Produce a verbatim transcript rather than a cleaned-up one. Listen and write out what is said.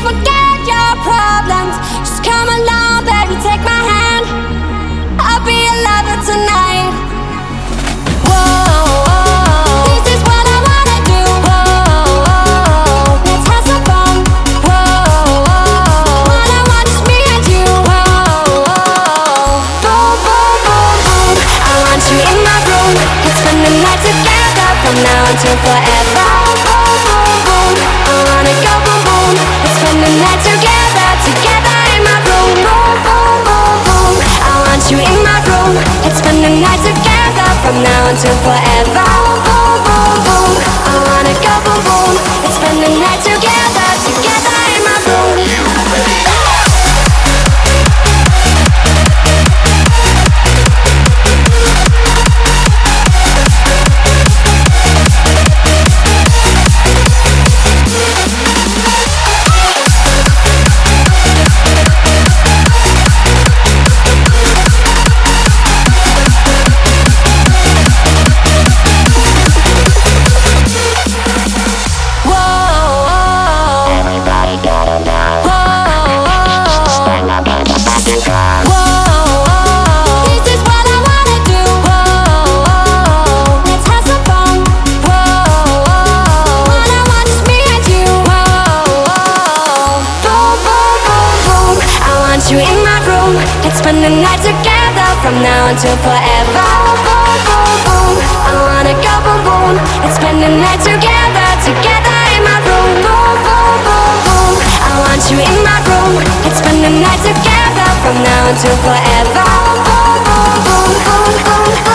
forget your problems. Just come along, baby, take my hand. I'll be your lover tonight. Whoa, whoa, this is what I wanna do. Whoa, whoa, let's have some fun. Whoa, whoa, all I want is me and you. Whoa, whoa, boom, boom, boom, boom. I want you in my room. Let's spend the night together from now until forever. Boom, boom, boom. I wanna go boom, boom. Let's spend the night together, together in my room. Boom, boom, boom, boom. I want you in my room. Let's spend the night together from now until forever. Boom, boom, boom. I wanna go boom, boom. Let's spend the night together, together in my room. Spend the night together from now until forever. Boom, boom, boom. I wanna go boom, boom. Let's spend the night together, together in my room. Boom, boom, boom, boom. I want you in my room. Let's spend the night together from now until forever. Boom, boom, boom, boom, boom, boom.